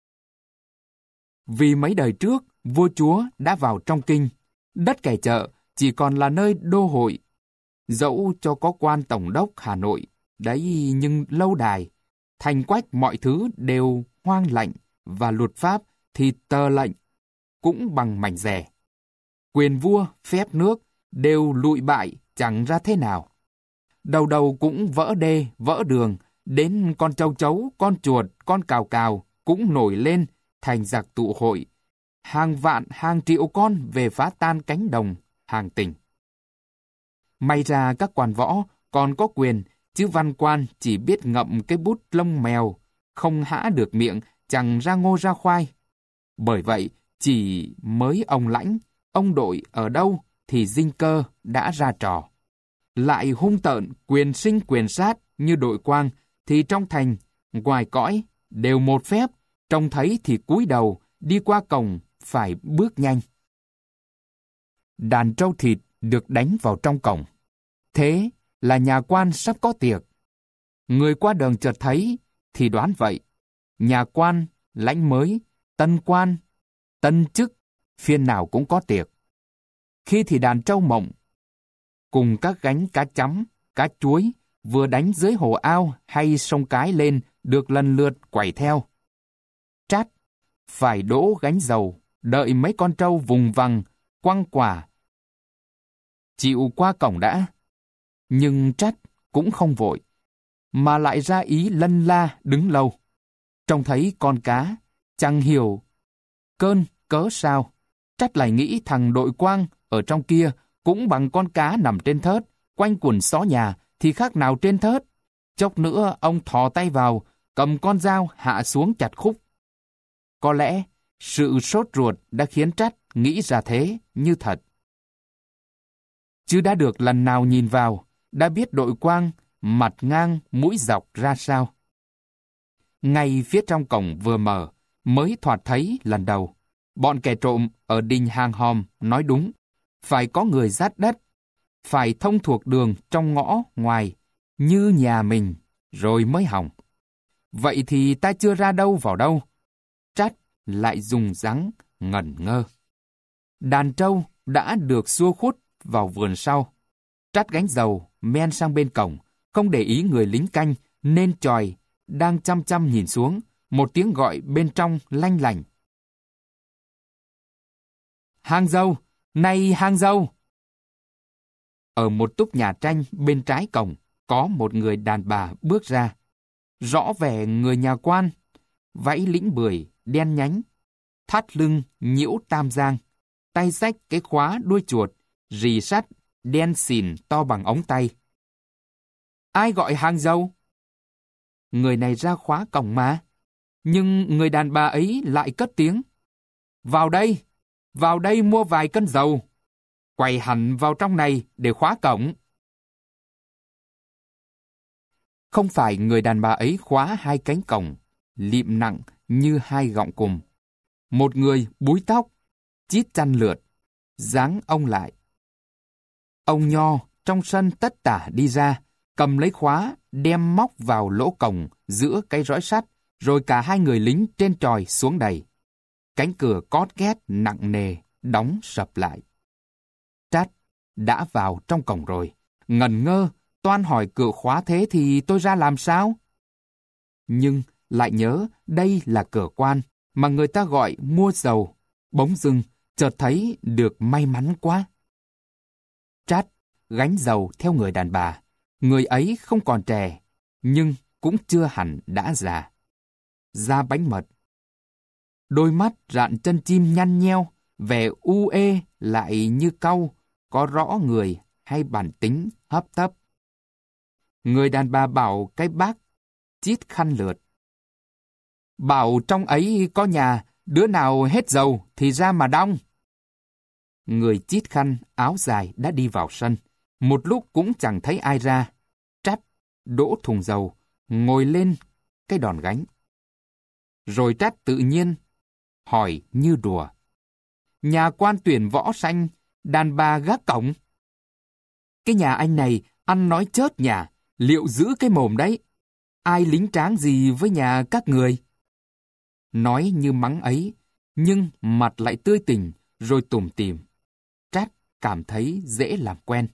A: Vì mấy đời trước, vua chúa đã vào trong kinh, đất kẻ chợ chỉ còn là nơi đô hội. Dẫu cho có quan tổng đốc Hà Nội, đấy nhưng lâu đài, thành quách mọi thứ đều hoang lạnh và luật pháp thì tờ lệnh, cũng bằng mảnh rẻ. Quyền vua, phép nước đều lụi bại chẳng ra thế nào. Đầu đầu cũng vỡ đê, vỡ đường, đến con châu chấu, con chuột, con cào cào cũng nổi lên thành giặc tụ hội. Hàng vạn, hàng triệu con về phá tan cánh đồng, hàng tỉnh. May ra các quan võ còn có quyền, chứ văn quan chỉ biết ngậm cái bút lông mèo, không hã được miệng, chẳng ra ngô ra khoai. Bởi vậy, chỉ mới ông lãnh, ông đội ở đâu thì dinh cơ đã ra trò. Lại hung tợn, quyền sinh quyền sát như đội quang, thì trong thành, ngoài cõi, đều một phép, trông thấy thì cúi đầu, đi qua cổng, phải bước nhanh. Đàn trâu thịt được đánh vào trong cổng. Thế là nhà quan sắp có tiệc. Người qua đường chợt thấy, thì đoán vậy. Nhà quan, lãnh mới, tân quan, tân chức, phiên nào cũng có tiệc. Khi thì đàn trâu mộng, cùng các gánh cá chấm, cá chuối, vừa đánh dưới hồ ao hay sông cái lên, được lần lượt quẩy theo. Trát, phải đỗ gánh dầu, đợi mấy con trâu vùng vằng, quăng quả. Chịu qua cổng đã. Nhưng Trát cũng không vội, mà lại ra ý lân la đứng lâu. Trông thấy con cá, chẳng hiểu cơn cớ sao. Trát lại nghĩ thằng đội quang ở trong kia cũng bằng con cá nằm trên thớt, quanh quần xó nhà thì khác nào trên thớt. Chốc nữa ông thò tay vào, cầm con dao hạ xuống chặt khúc. Có lẽ sự sốt ruột đã khiến Trát nghĩ ra thế như thật. Chứ đã được lần nào nhìn vào, đã biết đội quang mặt ngang mũi dọc ra sao. Ngay phía trong cổng vừa mở, mới thoạt thấy lần đầu. Bọn kẻ trộm ở đình hàng hòm nói đúng, phải có người dát đất, phải thông thuộc đường trong ngõ ngoài, như nhà mình, rồi mới hỏng. Vậy thì ta chưa ra đâu vào đâu. Trát lại dùng dáng ngẩn ngơ. Đàn trâu đã được xua khuất vào vườn sau. Trát gánh dầu, men sang bên cổng, không để ý người lính canh, nên chòi, đang chăm chăm nhìn xuống, một tiếng gọi bên trong lanh lảnh. Hang dâu, này hang dâu! Ở một túp nhà tranh bên trái cổng, có một người đàn bà bước ra. Rõ vẻ người nhà quan, váy lĩnh bưởi, đen nhánh, thắt lưng nhiễu tam giang, tay xách cái khóa đuôi chuột, rì sắt, đen xìn to bằng ống tay. Ai gọi hang dâu? Người này ra khóa cổng mà. Nhưng người đàn bà ấy lại cất tiếng. Vào đây, vào đây mua vài cân dầu. Quay hẳn vào trong này để khóa cổng. Không phải người đàn bà ấy khóa hai cánh cổng, lịm nặng như hai gọng cùm. Một người búi tóc, chít chăn lượt, dáng ông lại. Ông Nho trong sân tất tả đi ra, cầm lấy khóa, đem móc vào lỗ cổng giữa cái rõi sắt, rồi cả hai người lính trên chòi xuống đầy. Cánh cửa cót két nặng nề, đóng sập lại. Trát đã vào trong cổng rồi. Ngẩn ngơ, toan hỏi cửa khóa thế thì tôi ra làm sao? Nhưng lại nhớ đây là cửa quan mà người ta gọi mua dầu. Bỗng dưng, chợt thấy được may mắn quá. Trát gánh dầu theo người đàn bà. Người ấy không còn trẻ, nhưng cũng chưa hẳn đã già. Da bánh mật. Đôi mắt rạn chân chim nhăn nheo, vẻ u ê lại như cau, có rõ người hay bản tính hấp tấp. Người đàn bà bảo cái bác chít khăn lượt. Bảo trong ấy có nhà, đứa nào hết dầu thì ra mà đong. Người chít khăn áo dài đã đi vào sân. Một lúc cũng chẳng thấy ai ra. Trát đỗ thùng dầu, ngồi lên cái đòn gánh. Rồi Trát tự nhiên hỏi như đùa. Nhà quan tuyển võ sanh, đàn bà gác cổng. Cái nhà anh này ăn nói chớt nhà, liệu giữ cái mồm đấy. Ai lính tráng gì với nhà các người? Nói như mắng ấy, nhưng mặt lại tươi tỉnh, rồi tủm tỉm. Trát cảm thấy dễ làm quen.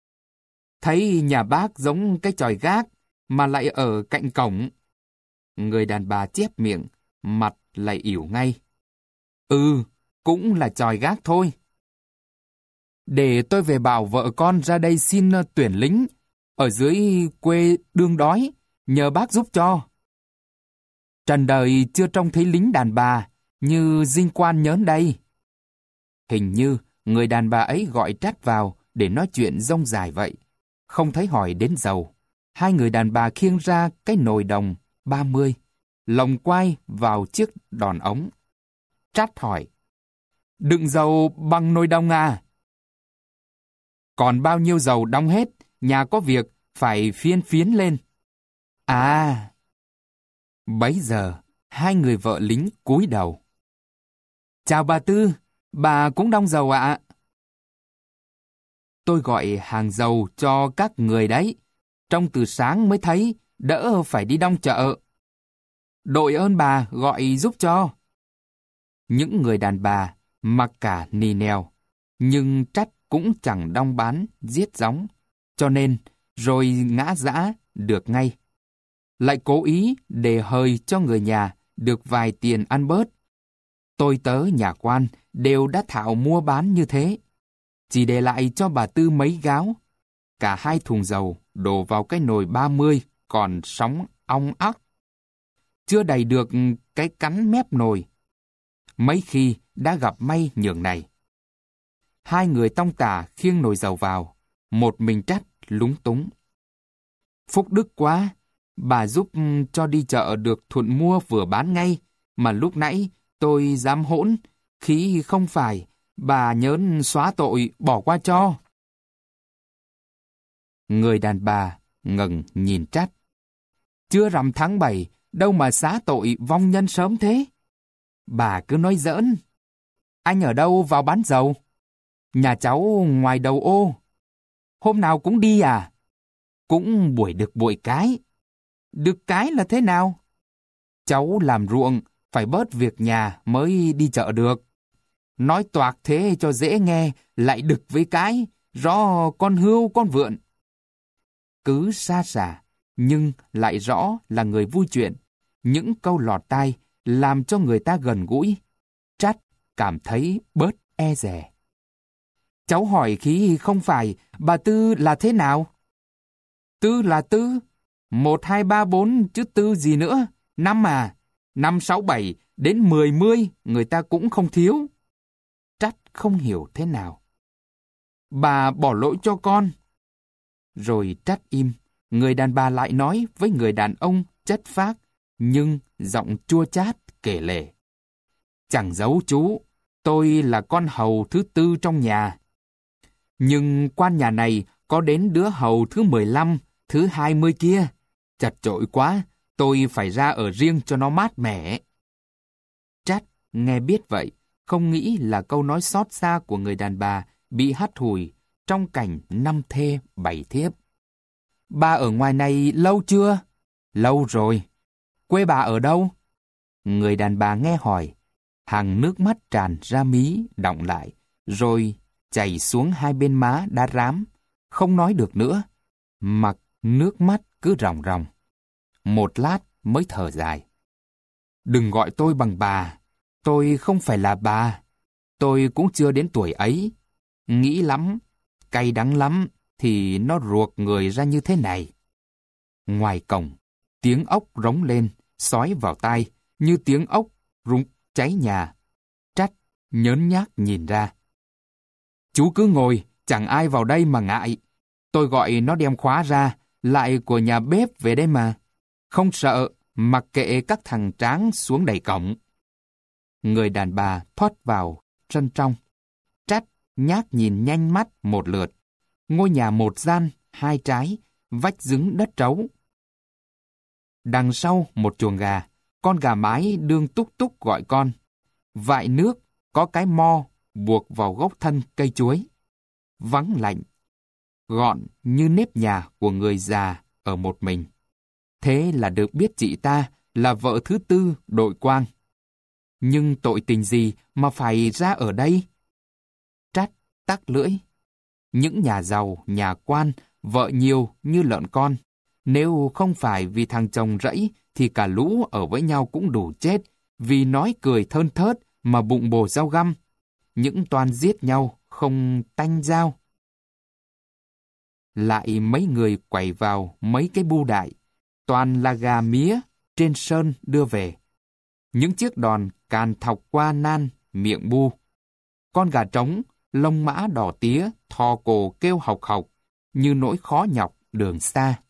A: Thấy nhà bác giống cái chòi gác, mà lại ở cạnh cổng. Người đàn bà chép miệng, mặt lại ỉu ngay. Ừ, cũng là chòi gác thôi. Để tôi về bảo vợ con ra đây xin tuyển lính, ở dưới quê đương đói, nhờ bác giúp cho. Trần đời chưa trông thấy lính đàn bà, như dinh quan nhớn đây. Hình như người đàn bà ấy gọi Trát vào để nói chuyện rông dài vậy. Không thấy hỏi đến dầu. Hai người đàn bà khiêng ra cái nồi đồng ba mươi, lồng quai vào chiếc đòn ống. Trát hỏi, đựng dầu bằng nồi đồng à? Còn bao nhiêu dầu đong hết, nhà có việc phải phiên phiến lên. À! Bấy giờ, hai người vợ lính cúi đầu. Chào bà Tư, bà cũng đong dầu ạ? Tôi gọi hàng dầu cho các người đấy. Trong từ sáng mới thấy, đỡ phải đi đong chợ. Đội ơn bà gọi giúp cho. Những người đàn bà mặc cả nì nèo, nhưng Trát cũng chẳng đong bán, giết gióng, cho nên rồi ngã dã được ngay. Lại cố ý để hời cho người nhà được vài tiền ăn bớt. Tôi tớ nhà quan đều đã thạo mua bán như thế. Chỉ để lại cho bà Tư mấy gáo. Cả hai thùng dầu đổ vào cái nồi ba mươi còn sóng ong óc. Chưa đầy được cái cắn mép nồi. Mấy khi đã gặp may nhường này. Hai người tong tả khiêng nồi dầu vào. Một mình Trát lúng túng. Phúc đức quá, bà giúp cho đi chợ được thuận mua vừa bán ngay, mà lúc nãy tôi dám hỗn, khi không phải, bà nhớn xóa tội bỏ qua cho. Người đàn bà ngẩng nhìn Trát. Chưa rằm tháng bảy, đâu mà xá tội vong nhân sớm thế? Bà cứ nói giỡn. Anh ở đâu vào bán dầu? Nhà cháu ngoài đầu ô. Hôm nào cũng đi à? Cũng buổi được buổi cái. Được cái là thế nào? Cháu làm ruộng, phải bớt việc nhà mới đi chợ được. Nói toạc thế cho dễ nghe, lại đực với cái, rõ con hươu con vượn. Cứ xa xả, nhưng lại rõ là người vui chuyện. Những câu lọt tai làm cho người ta gần gũi. Trát cảm thấy bớt e dè. Cháu hỏi khí không phải, bà Tư là thế nào? Tư là Tư. Một, hai, ba, bốn, chứ Tư gì nữa? Năm à? Năm, sáu, bảy, đến mười, mươi, người ta cũng không thiếu. Trát không hiểu thế nào. Bà bỏ lỗi cho con. Rồi Trát im, người đàn bà lại nói với người đàn ông chất phác, nhưng giọng chua chát kể lể. Chẳng giấu chú, tôi là con hầu thứ tư trong nhà. Nhưng quan nhà này có đến đứa hầu thứ mười lăm, thứ hai mươi kia. Chật chội quá, tôi phải ra ở riêng cho nó mát mẻ. Trát nghe biết vậy, không nghĩ là câu nói xót xa của người đàn bà bị hắt hủi trong cảnh năm thê bảy thiếp. Bà ở ngoài này lâu chưa? Lâu rồi. Quê bà ở đâu? Người đàn bà nghe hỏi. Hàng nước mắt tràn ra mí, đọng lại, rồi chảy xuống hai bên má đã rám, không nói được nữa, mặc nước mắt cứ ròng ròng. Một lát mới thở dài. Đừng gọi tôi bằng bà, tôi không phải là bà, tôi cũng chưa đến tuổi ấy. Nghĩ lắm, cay đắng lắm, thì nó ruột người ra như thế này. Ngoài cổng, tiếng ốc rống lên, xói vào tai, như tiếng ốc rung cháy nhà. Trách nhớn nhác nhìn ra. Chú cứ ngồi, chẳng ai vào đây mà ngại. Tôi gọi nó đem khóa ra, lại của nhà bếp về đây mà. Không sợ, mặc kệ các thằng tráng xuống đẩy cổng. Người đàn bà thoát vào sân trong. Trách nhác nhìn nhanh mắt một lượt. Ngôi nhà một gian, hai trái, vách dứng đất trấu. Đằng sau một chuồng gà, con gà mái đương túc túc gọi con. Vại nước, có cái mo buộc vào gốc thân cây chuối. Vắng lạnh, gọn như nếp nhà của người già ở một mình. Thế là được biết chị ta là vợ thứ tư Đội Quang. Nhưng tội tình gì mà phải ra ở đây? Trách tắc lưỡi. Những nhà giàu, nhà quan, vợ nhiều như lợn con. Nếu không phải vì thằng chồng rẫy thì cả lũ ở với nhau cũng đủ chết, vì nói cười thơn thớt mà bụng bồ dao găm. Những toan giết nhau không tanh dao. Lại mấy người quẩy vào mấy cái bu đại, toàn là gà mía trên sơn đưa về. Những chiếc đòn càn thọc qua nan miệng bu. Con gà trống, lông mã đỏ tía, thò cổ kêu hộc hộc, như nỗi khó nhọc đường xa.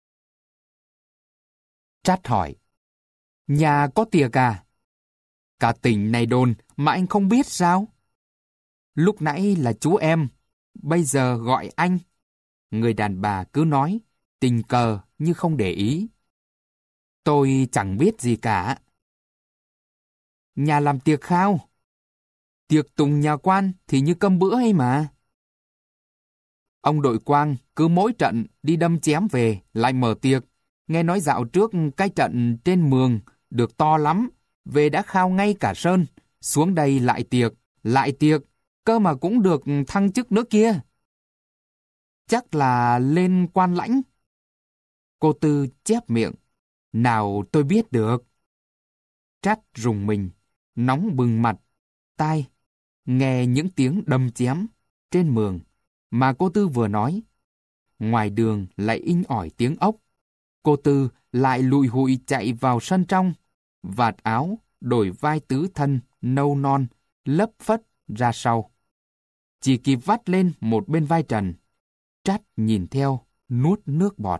A: Trát hỏi, nhà có tiệc à? Cả tỉnh này đồn mà anh không biết sao? Lúc nãy là chú em, bây giờ gọi anh. Người đàn bà cứ nói, tình cờ như không để ý. Tôi chẳng biết gì cả. Nhà làm tiệc khao. Tiệc tùng nhà quan thì như cơm bữa ấy mà. Ông Đội Quang cứ mỗi trận đi đâm chém về lại mở tiệc. Nghe nói dạo trước cái trận trên mường được to lắm, về đã khao ngay cả sơn, xuống đây lại tiệc, lại tiệc, cơ mà cũng được thăng chức nữa kia. Chắc là lên quan lãnh. Cô Tư chép miệng, nào tôi biết được. Trát rùng mình, nóng bừng mặt, tai, nghe những tiếng đâm chém trên mường mà cô Tư vừa nói. Ngoài đường lại inh ỏi tiếng ốc. Cô Tư lại lùi hụi chạy vào sân trong, vạt áo, đổi vai tứ thân, nâu non, lấp phất ra sau. Chỉ kịp vắt lên một bên vai trần. Trát nhìn theo, nuốt nước bọt.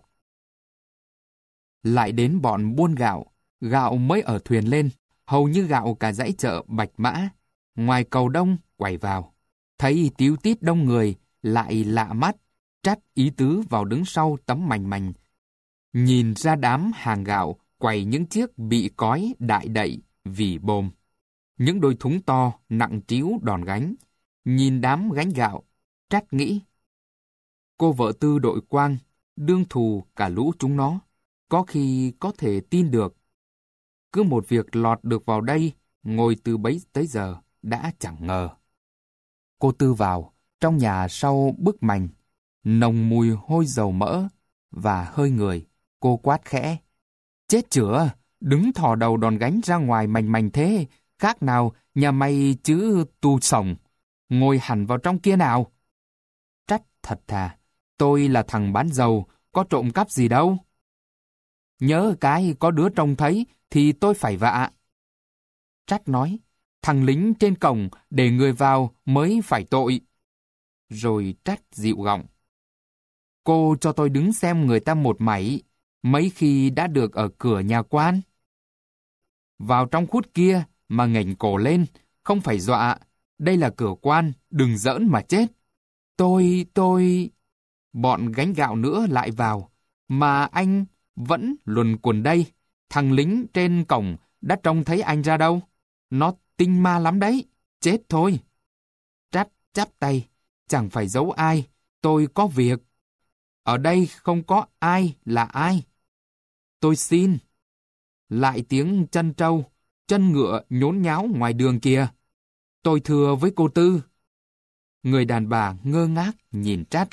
A: Lại đến bọn buôn gạo, gạo mới ở thuyền lên, hầu như gạo cả dãy chợ Bạch Mã. Ngoài cầu đông, quẩy vào. Thấy tíu tít đông người, lại lạ mắt, Trát ý tứ vào đứng sau tấm mành mành. Nhìn ra đám hàng gạo, quẩy những chiếc bị cói đại đậy, vì bồm. Những đôi thúng to, nặng trĩu đòn gánh. Nhìn đám gánh gạo, Trát nghĩ. Cô vợ Tư Đội Quang, đương thù cả lũ chúng nó, có khi có thể tin được. Cứ một việc lọt được vào đây, ngồi từ bấy tới giờ, đã chẳng ngờ. Cô Tư vào, trong nhà sau bức mành, nồng mùi hôi dầu mỡ và hơi người, cô quát khẽ. Chết chửa, đứng thò đầu đòn gánh ra ngoài mành mành thế, khác nào nhà mày chứ tu sổng, ngồi hẳn vào trong kia nào. Trách thật thà, tôi là thằng bán dầu, có trộm cắp gì đâu. Nhớ cái có đứa trông thấy thì tôi phải vạ. Trách nói, thằng lính trên cổng để người vào mới phải tội. Rồi Trách dịu giọng. Cô cho tôi đứng xem người ta một mảy, mấy khi đã được ở cửa nhà quan. Vào trong khút kia mà nghển cổ lên, không phải dọa, đây là cửa quan, đừng giỡn mà chết. Tôi, tôi... Bọn gánh gạo nữa lại vào, mà anh vẫn luồn quần đây. Thằng lính trên cổng đã trông thấy anh ra đâu. Nó tinh ma lắm đấy, chết thôi. Trát chắp tay, chẳng phải giấu ai, tôi có việc. Ở đây không có ai là ai. Tôi xin. Lại tiếng chân trâu, chân ngựa nhốn nháo ngoài đường kìa. Tôi thưa với cô Tư. Người đàn bà ngơ ngác nhìn Trát.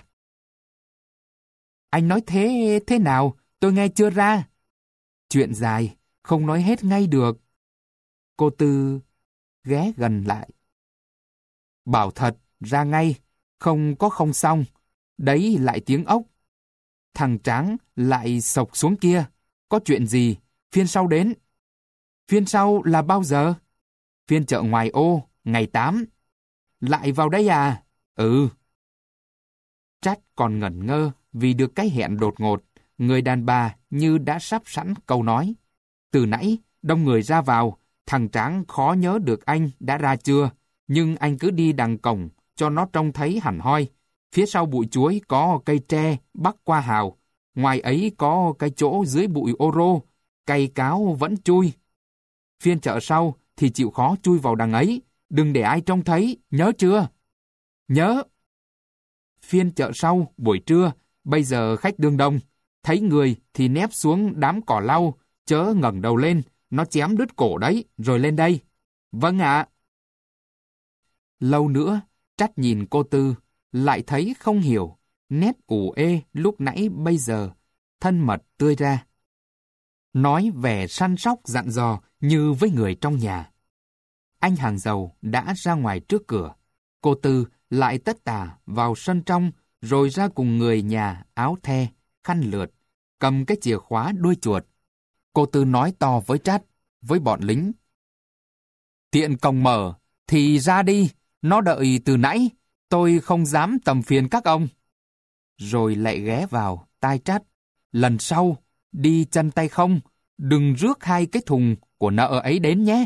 A: Anh nói thế thế nào? Tôi nghe chưa ra. Chuyện dài, không nói hết ngay được. Cô Tư ghé gần lại. Bảo thật, ra ngay, không có không xong. Đấy lại tiếng ốc. Thằng Tráng lại sộc xuống kia. Có chuyện gì? Phiên sau đến. Phiên sau là bao giờ? Phiên chợ ngoài ô, ngày tám. Lại vào đây à? Ừ. Trát còn ngẩn ngơ vì được cái hẹn đột ngột. Người đàn bà như đã sắp sẵn câu nói. Từ nãy, đông người ra vào, thằng Tráng khó nhớ được anh đã ra chưa, nhưng anh cứ đi đằng cổng cho nó trông thấy hẳn hoi. Phía sau bụi chuối có cây tre bắc qua hào, ngoài ấy có cái chỗ dưới bụi ô rô, cây cáo vẫn chui. Phiên chợ sau thì chịu khó chui vào đằng ấy, đừng để ai trông thấy, nhớ chưa? Nhớ. Phiên chợ sau buổi trưa, bây giờ khách đương đông, thấy người thì nép xuống đám cỏ lau, chớ ngẩng đầu lên, nó chém đứt cổ đấy, rồi lên đây. Vâng ạ. Lâu nữa, Trát nhìn cô Tư, lại thấy không hiểu, nét ủ ê lúc nãy bây giờ, thân mật tươi ra. Nói vẻ săn sóc dặn dò như với người trong nhà. Anh hàng dầu đã ra ngoài trước cửa, cô Tư lại tất tả vào sân trong, rồi ra cùng người nhà áo the, khăn lượt, cầm cái chìa khóa đuôi chuột. Cô Tư nói to với Trát, với bọn lính. Tiện cổng mở, thì ra đi, nó đợi từ nãy, tôi không dám tầm phiền các ông. Rồi lại ghé vào tai Trát. Lần sau, đi chân tay không, đừng rước hai cái thùng của nợ ấy đến nhé.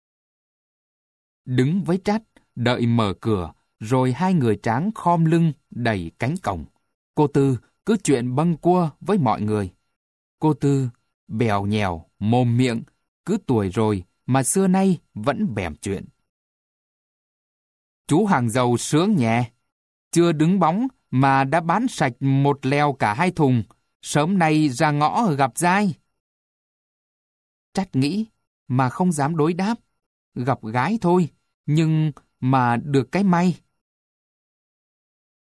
A: Đứng với Trát, đợi mở cửa, rồi hai người Tráng khom lưng đẩy cánh cổng. Cô Tư cứ chuyện bâng quơ với mọi người. Cô Tư bèo nhèo, mồm miệng, cứ tuổi rồi mà xưa nay vẫn bẻm chuyện. Chú hàng dầu sướng nhẹ, chưa đứng bóng mà đã bán sạch một lèo cả hai thùng, sớm nay ra ngõ gặp giai. Trát nghĩ mà không dám đối đáp, gặp gái thôi, nhưng mà được cái may